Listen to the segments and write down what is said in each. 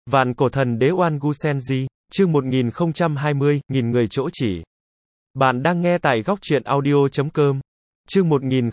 Vạn cổ thần đế Oan Gu Senji, chương 1020, nghìn người chỗ chỉ. Bạn đang nghe tại góc truyện audio.com. Chương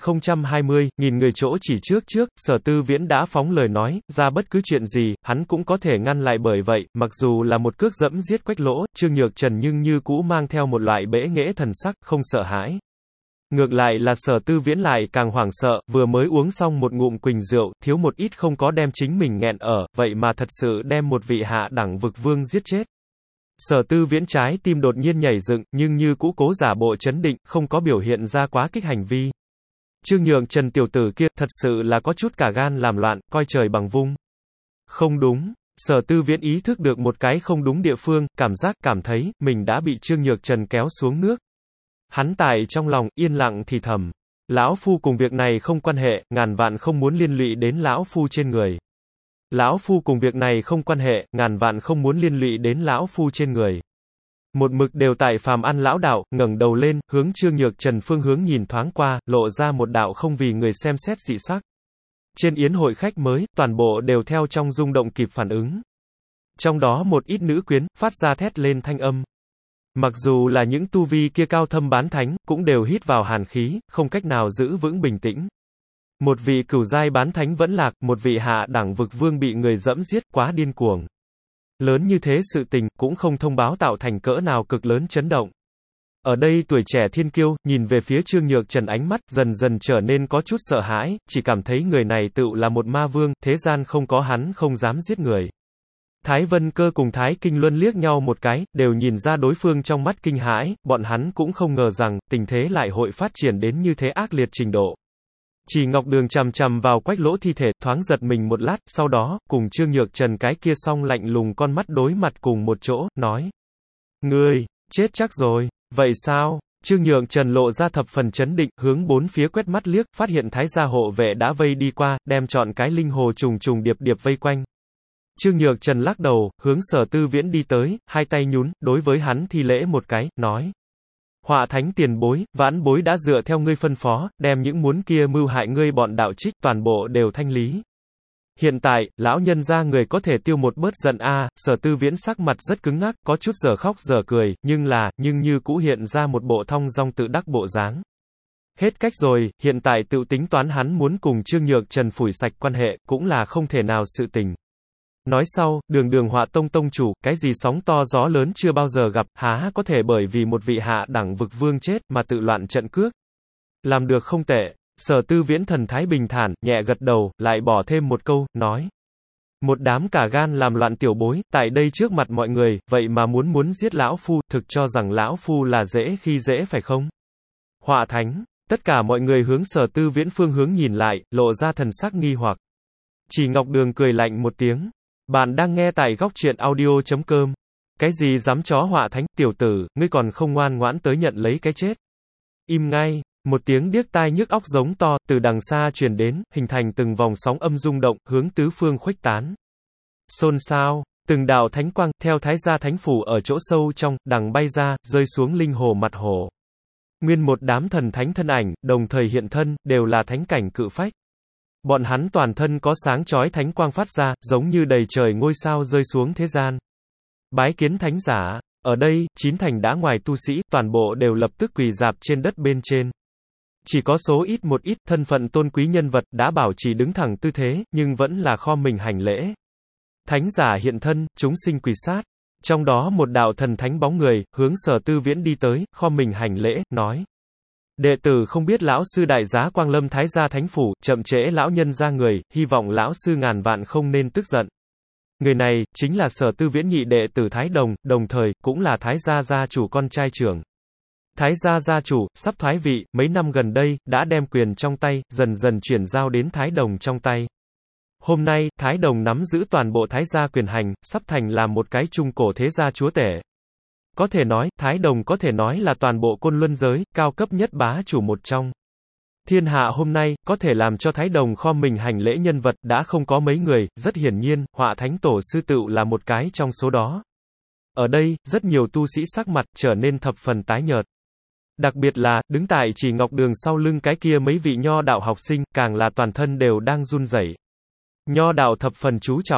1020, nghìn người chỗ chỉ trước, Sở Tư Viễn đã phóng lời nói, ra bất cứ chuyện gì, hắn cũng có thể ngăn lại bởi vậy, mặc dù là một cước dẫm giết Quách Lỗ, Trương Nhược Trần nhưng như cũ mang theo một loại bẽ nghễ thần sắc, không sợ hãi. Ngược lại là Sở Tư Viễn lại càng hoảng sợ, vừa mới uống xong một ngụm quỳnh rượu, thiếu một ít không có đem chính mình nghẹn ở, vậy mà thật sự đem một vị hạ đẳng vực vương giết chết. Sở Tư Viễn trái tim đột nhiên nhảy dựng, nhưng như cũ cố giả bộ trấn định, không có biểu hiện ra quá kích hành vi. Trương Nhược Trần tiểu tử kia, thật sự là có chút cả gan làm loạn, coi trời bằng vung. Không đúng. Sở Tư Viễn ý thức được một cái không đúng địa phương, cảm thấy, mình đã bị Trương Nhược Trần kéo xuống nước. Hắn tại trong lòng, yên lặng thì thầm. Lão Phu cùng việc này không quan hệ, ngàn vạn không muốn liên lụy đến Lão Phu trên người. Lão Phu cùng việc này không quan hệ, ngàn vạn không muốn liên lụy đến Lão Phu trên người. Một mực đều tại phàm ăn lão đạo, ngẩng đầu lên, hướng Trương Nhược Trần phương hướng nhìn thoáng qua, lộ ra một đạo không vì người xem xét dị sắc. Trên yến hội khách mới, toàn bộ đều theo trong rung động kịp phản ứng. Trong đó một ít nữ quyến, phát ra thét lên thanh âm. Mặc dù là những tu vi kia cao thâm bán thánh, cũng đều hít vào hàn khí, không cách nào giữ vững bình tĩnh. Một vị cửu giai bán thánh vẫn lạc, một vị hạ đẳng vực vương bị người dẫm giết, quá điên cuồng. Lớn như thế sự tình, cũng không thông báo tạo thành cỡ nào cực lớn chấn động. Ở đây tuổi trẻ thiên kiêu, nhìn về phía Trương Nhược Trần ánh mắt, dần dần trở nên có chút sợ hãi, chỉ cảm thấy người này tựu là một ma vương, thế gian không có hắn không dám giết người. Thái Vân Cơ cùng Thái Kinh Luân liếc nhau một cái, đều nhìn ra đối phương trong mắt kinh hãi, bọn hắn cũng không ngờ rằng, tình thế lại hội phát triển đến như thế ác liệt trình độ. Chỉ Ngọc Đường chằm chằm vào Quách Lỗ thi thể, thoáng giật mình một lát, sau đó, cùng Trương Nhược Trần cái kia song lạnh lùng con mắt đối mặt cùng một chỗ, nói. Ngươi, chết chắc rồi, vậy sao? Trương Nhược Trần lộ ra thập phần chấn định, hướng bốn phía quét mắt liếc, phát hiện Thái gia hộ vệ đã vây đi qua, đem trọn cái linh hồ trùng trùng điệp điệp vây quanh. Trương Nhược Trần lắc đầu, hướng Sở Tư Viễn đi tới, hai tay nhún, đối với hắn thi lễ một cái, nói. Họa thánh tiền bối, vãn bối đã dựa theo ngươi phân phó, đem những muốn kia mưu hại ngươi bọn đạo trích, toàn bộ đều thanh lý. Hiện tại, lão nhân gia người có thể tiêu một bớt giận a. Sở Tư Viễn sắc mặt rất cứng ngắc, có chút giờ khóc giờ cười, nhưng như cũ hiện ra một bộ thong dong tự đắc bộ dáng. Hết cách rồi, hiện tại tự tính toán hắn muốn cùng Trương Nhược Trần phủi sạch quan hệ, cũng là không thể nào sự tình. Nói sau, đường Họa Tông tông chủ, cái gì sóng to gió lớn chưa bao giờ gặp, há có thể bởi vì một vị hạ đẳng vực vương chết, mà tự loạn trận cước. Làm được không tệ. Sở Tư Viễn thần thái bình thản, nhẹ gật đầu, lại bỏ thêm một câu, nói. Một đám cả gan làm loạn tiểu bối, tại đây trước mặt mọi người, vậy mà muốn giết Lão Phu, thực cho rằng Lão Phu là dễ khi dễ phải không? Họa thánh, tất cả mọi người hướng Sở Tư Viễn phương hướng nhìn lại, lộ ra thần sắc nghi hoặc. Chỉ Ngọc Đường cười lạnh một tiếng. Bạn đang nghe tại góc truyện audio.com. Cái gì dám chó họa thánh, tiểu tử, ngươi còn không ngoan ngoãn tới nhận lấy cái chết. Im ngay, một tiếng điếc tai nhức óc giống to, từ đằng xa truyền đến, hình thành từng vòng sóng âm rung động, hướng tứ phương khuếch tán. Xôn xao, từng đạo thánh quang, theo Thái gia thánh phủ ở chỗ sâu trong, đằng bay ra, rơi xuống linh hồ mặt hồ. Nguyên một đám thần thánh thân ảnh, đồng thời hiện thân, đều là thánh cảnh cự phách. Bọn hắn toàn thân có sáng chói thánh quang phát ra, giống như đầy trời ngôi sao rơi xuống thế gian. Bái kiến thánh giả, ở đây, 9 thành đã ngoài tu sĩ, toàn bộ đều lập tức quỳ rạp trên đất bên trên. Chỉ có số ít một ít thân phận tôn quý nhân vật đã bảo trì đứng thẳng tư thế, nhưng vẫn là khom mình hành lễ. Thánh giả hiện thân, chúng sinh quỳ sát. Trong đó một đạo thần thánh bóng người, hướng Sở Tư Viễn đi tới, khom mình hành lễ, nói. Đệ tử không biết lão sư đại giá Quang Lâm Thái gia thánh phủ, chậm trễ lão nhân ra người, hy vọng lão sư ngàn vạn không nên tức giận. Người này, chính là Sở Tư Viễn nhị đệ tử Thái Đồng, đồng thời, cũng là Thái gia gia chủ con trai trưởng. Thái gia gia chủ, sắp thoái vị, mấy năm gần đây, đã đem quyền trong tay, dần dần chuyển giao đến Thái Đồng trong tay. Hôm nay, Thái Đồng nắm giữ toàn bộ Thái gia quyền hành, sắp thành làm một cái trung cổ thế gia chúa tể. Có thể nói, Thái Đồng có thể nói là toàn bộ Côn Luân giới, cao cấp nhất bá chủ một trong. Thiên hạ hôm nay, có thể làm cho Thái Đồng khom mình hành lễ nhân vật, đã không có mấy người, rất hiển nhiên, Họa Thánh Tổ sư tựu là một cái trong số đó. Ở đây, rất nhiều tu sĩ sắc mặt, trở nên thập phần tái nhợt. Đặc biệt là, đứng tại Chỉ Ngọc Đường sau lưng cái kia mấy vị nho đạo học sinh, càng là toàn thân đều đang run rẩy. Nho đạo thập phần chú trọng.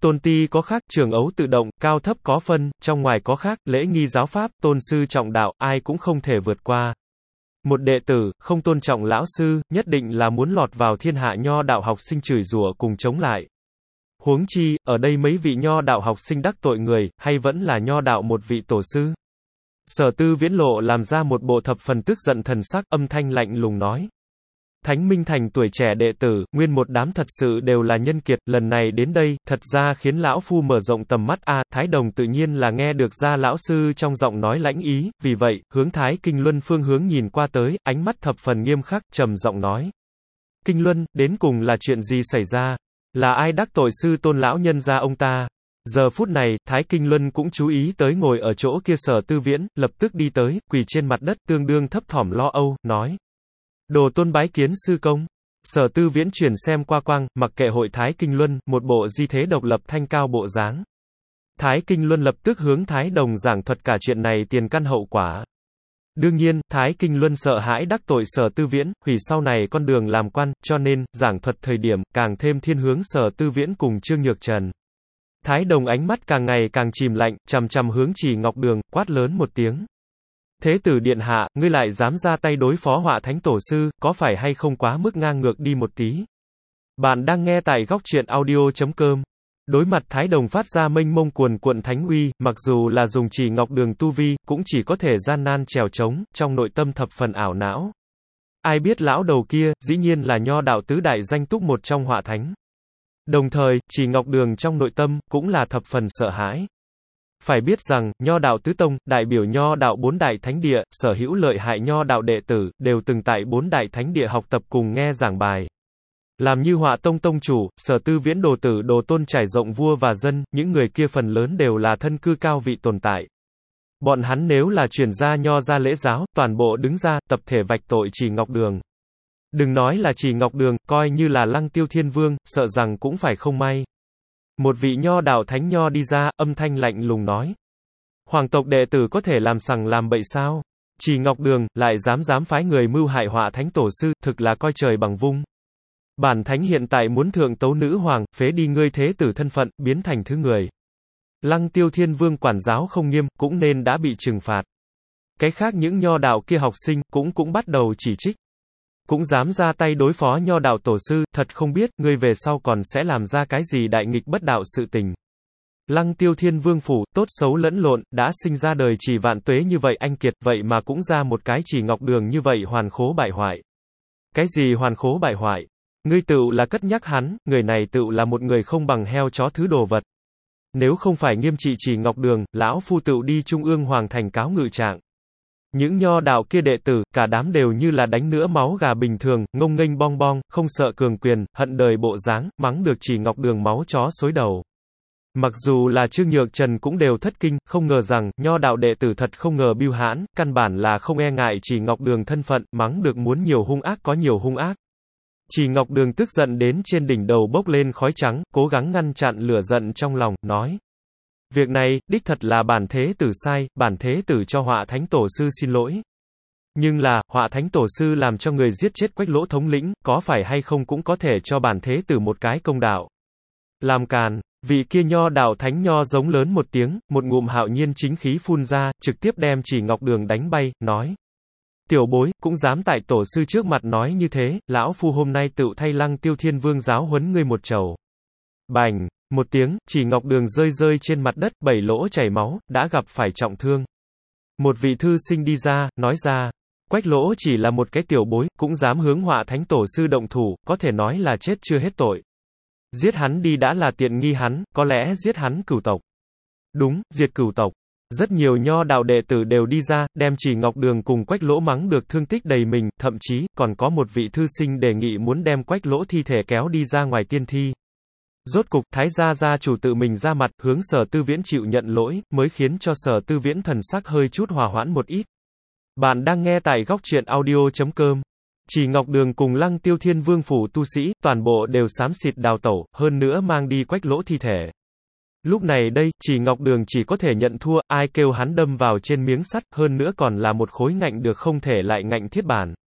Tôn ti có khác, trường ấu tự động, cao thấp có phân, trong ngoài có khác, lễ nghi giáo pháp, tôn sư trọng đạo, ai cũng không thể vượt qua. Một đệ tử, không tôn trọng lão sư, nhất định là muốn lọt vào thiên hạ nho đạo học sinh chửi rủa cùng chống lại. Huống chi, ở đây mấy vị nho đạo học sinh đắc tội người, hay vẫn là nho đạo một vị tổ sư. Sở Tư Viễn lộ làm ra một bộ thập phần tức giận thần sắc, âm thanh lạnh lùng nói. Thánh Minh Thành tuổi trẻ đệ tử, nguyên một đám thật sự đều là nhân kiệt, lần này đến đây, thật ra khiến lão phu mở rộng tầm mắt Thái Đồng tự nhiên là nghe được ra lão sư trong giọng nói lãnh ý, vì vậy, hướng Thái Kinh Luân phương hướng nhìn qua tới, ánh mắt thập phần nghiêm khắc, trầm giọng nói. Kinh Luân, đến cùng là chuyện gì xảy ra? Là ai đắc tội sư tôn lão nhân gia ông ta? Giờ phút này, Thái Kinh Luân cũng chú ý tới ngồi ở chỗ kia Sở Tư Viễn, lập tức đi tới, quỳ trên mặt đất, tương đương thấp thỏm lo âu, nói. Đồ tôn bái kiến sư công. Sở Tư Viễn chuyển xem qua quang, mặc kệ hội Thái Kinh Luân, một bộ di thế độc lập thanh cao bộ dáng. Thái Kinh Luân lập tức hướng Thái Đồng giảng thuật cả chuyện này tiền căn hậu quả. Đương nhiên, Thái Kinh Luân sợ hãi đắc tội Sở Tư Viễn, hủy sau này con đường làm quan, cho nên, giảng thuật thời điểm, càng thêm thiên hướng Sở Tư Viễn cùng Trương Nhược Trần. Thái Đồng ánh mắt càng ngày càng chìm lạnh, chằm chằm hướng Chỉ Ngọc Đường, quát lớn một tiếng. Thế tử điện hạ, ngươi lại dám ra tay đối phó Họa Thánh Tổ sư, có phải hay không quá mức ngang ngược đi một tí? Bạn đang nghe tại góc truyện audio.com. Đối mặt Thái Đồng phát ra mênh mông cuồn cuộn thánh uy, mặc dù là dùng Chỉ Ngọc Đường tu vi, cũng chỉ có thể gian nan trèo trống, trong nội tâm thập phần ảo não. Ai biết lão đầu kia, dĩ nhiên là nho đạo tứ đại danh túc một trong Họa Thánh. Đồng thời, Chỉ Ngọc Đường trong nội tâm, cũng là thập phần sợ hãi. Phải biết rằng, nho đạo tứ tông, đại biểu nho đạo bốn đại thánh địa, sở hữu lợi hại nho đạo đệ tử, đều từng tại bốn đại thánh địa học tập cùng nghe giảng bài. Làm như Họa tông tông chủ, Sở Tư Viễn đồ tử đồ tôn trải rộng vua và dân, những người kia phần lớn đều là thân cư cao vị tồn tại. Bọn hắn nếu là truyền ra nho ra lễ giáo, toàn bộ đứng ra, tập thể vạch tội Chỉ Ngọc Đường. Đừng nói là Chỉ Ngọc Đường, coi như là Lăng Tiêu Thiên Vương, sợ rằng cũng phải không may. Một vị nho đạo thánh nho đi ra, âm thanh lạnh lùng nói. Hoàng tộc đệ tử có thể làm sằng làm bậy sao? Chỉ Ngọc Đường, lại dám phái người mưu hại Họa Thánh Tổ sư, thực là coi trời bằng vung. Bản thánh hiện tại muốn thượng tấu nữ hoàng, phế đi ngươi thế tử thân phận, biến thành thứ người. Lăng Tiêu Thiên Vương quản giáo không nghiêm, cũng nên đã bị trừng phạt. Cái khác những nho đạo kia học sinh, cũng bắt đầu chỉ trích. Cũng dám ra tay đối phó nho đạo tổ sư, thật không biết, ngươi về sau còn sẽ làm ra cái gì đại nghịch bất đạo sự tình. Lăng Tiêu Thiên Vương phủ, tốt xấu lẫn lộn, đã sinh ra đời chỉ vạn tuế như vậy anh kiệt, vậy mà cũng ra một cái Chỉ Ngọc Đường như vậy hoàn khố bại hoại. Cái gì hoàn khố bại hoại? Ngươi tựu là cất nhắc hắn, người này tựu là một người không bằng heo chó thứ đồ vật. Nếu không phải nghiêm trị Chỉ Ngọc Đường, lão phu tựu đi Trung ương Hoàng thành cáo ngự trạng. Những nho đạo kia đệ tử, cả đám đều như là đánh nữa máu gà bình thường, ngông nghênh bong bong, không sợ cường quyền, hận đời bộ dáng, mắng được Chỉ Ngọc Đường máu chó xối đầu. Mặc dù là Trương Nhược Trần cũng đều thất kinh, không ngờ rằng, nho đạo đệ tử thật không ngờ bưu hãn, căn bản là không e ngại Chỉ Ngọc Đường thân phận, mắng được muốn nhiều hung ác có nhiều hung ác. Chỉ Ngọc Đường tức giận đến trên đỉnh đầu bốc lên khói trắng, cố gắng ngăn chặn lửa giận trong lòng, nói. Việc này, đích thật là bản thế tử sai, bản thế tử cho Họa Thánh Tổ sư xin lỗi. Nhưng là, Họa Thánh Tổ sư làm cho người giết chết Quách Lỗ thống lĩnh, có phải hay không cũng có thể cho bản thế tử một cái công đạo. Làm càn, vị kia nho đạo thánh nho giống lớn một tiếng, một ngụm hạo nhiên chính khí phun ra, trực tiếp đem Chỉ Ngọc Đường đánh bay, nói. Tiểu bối, cũng dám tại tổ sư trước mặt nói như thế, lão phu hôm nay tự thay Lăng Tiêu Thiên Vương giáo huấn ngươi một trầu. Bành! Một tiếng, Chỉ Ngọc Đường rơi trên mặt đất, 7 lỗ chảy máu, đã gặp phải trọng thương. Một vị thư sinh đi ra, nói ra, Quách Lỗ chỉ là một cái tiểu bối, cũng dám hướng Họa Thánh Tổ sư động thủ, có thể nói là chết chưa hết tội. Giết hắn đi đã là tiện nghi hắn, có lẽ giết hắn cửu tộc. Đúng, diệt cửu tộc. Rất nhiều nho đạo đệ tử đều đi ra, đem Chỉ Ngọc Đường cùng Quách Lỗ mắng được thương tích đầy mình, thậm chí, còn có một vị thư sinh đề nghị muốn đem Quách Lỗ thi thể kéo đi ra ngoài tiên thi. Rốt cục, Thái gia chủ tự mình ra mặt, hướng Sở Tư Viễn chịu nhận lỗi, mới khiến cho Sở Tư Viễn thần sắc hơi chút hòa hoãn một ít. Bạn đang nghe tại góc truyện audio.com. Chỉ Ngọc Đường cùng Lăng Tiêu Thiên Vương phủ tu sĩ, toàn bộ đều xám xịt đào tẩu, hơn nữa mang đi Quách Lỗ thi thể. Lúc này đây, Chỉ Ngọc Đường chỉ có thể nhận thua, ai kêu hắn đâm vào trên miếng sắt, hơn nữa còn là một khối ngạnh được không thể lại ngạnh thiết bản.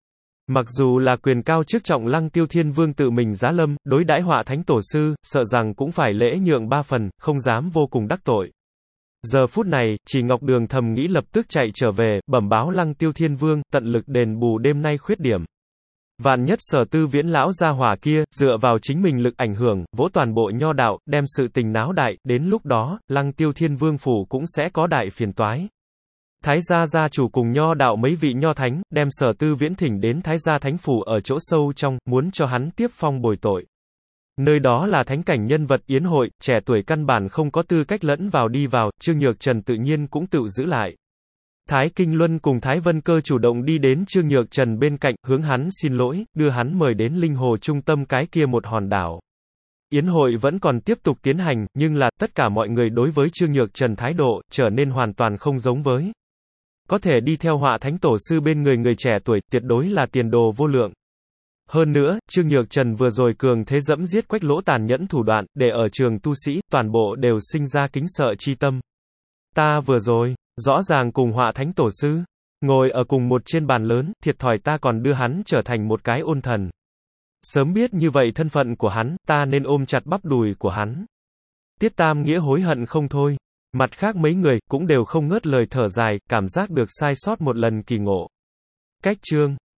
Mặc dù là quyền cao chức trọng Lăng Tiêu Thiên Vương tự mình giá lâm, đối đãi Họa Thánh Tổ Sư, sợ rằng cũng phải lễ nhượng 3 phần, không dám vô cùng đắc tội. Giờ phút này, Chỉ Ngọc Đường thầm nghĩ lập tức chạy trở về, bẩm báo Lăng Tiêu Thiên Vương, tận lực đền bù đêm nay khuyết điểm. Vạn nhất Sở Tư Viễn lão gia hỏa kia, dựa vào chính mình lực ảnh hưởng, vỗ toàn bộ nho đạo, đem sự tình náo đại, đến lúc đó, Lăng Tiêu Thiên Vương phủ cũng sẽ có đại phiền toái. Thái gia gia chủ cùng nho đạo mấy vị nho thánh, đem Sở Tư Viễn thỉnh đến Thái gia thánh phủ ở chỗ sâu trong, muốn cho hắn tiếp phong bồi tội. Nơi đó là thánh cảnh nhân vật yến hội, trẻ tuổi căn bản không có tư cách lẫn vào đi vào, Trương Nhược Trần tự nhiên cũng tự giữ lại. Thái Kinh Luân cùng Thái Vân Cơ chủ động đi đến Trương Nhược Trần bên cạnh, hướng hắn xin lỗi, đưa hắn mời đến linh hồ trung tâm cái kia một hòn đảo. Yến hội vẫn còn tiếp tục tiến hành, nhưng là, tất cả mọi người đối với Trương Nhược Trần thái độ, trở nên hoàn toàn không giống với. Có thể đi theo Họa Thánh Tổ Sư bên người trẻ tuổi, tuyệt đối là tiền đồ vô lượng. Hơn nữa, Trương Nhược Trần vừa rồi cường thế dẫm giết Quách Lỗ tàn nhẫn thủ đoạn, để ở trường tu sĩ, toàn bộ đều sinh ra kính sợ chi tâm. Ta vừa rồi, rõ ràng cùng Họa Thánh Tổ Sư, ngồi ở cùng một trên bàn lớn, thiệt thòi ta còn đưa hắn trở thành một cái ôn thần. Sớm biết như vậy thân phận của hắn, ta nên ôm chặt bắp đùi của hắn. Tiết Tam Nghĩa hối hận không thôi. Mặt khác mấy người, cũng đều không ngớt lời thở dài, cảm giác được sai sót một lần kỳ ngộ. Cách chương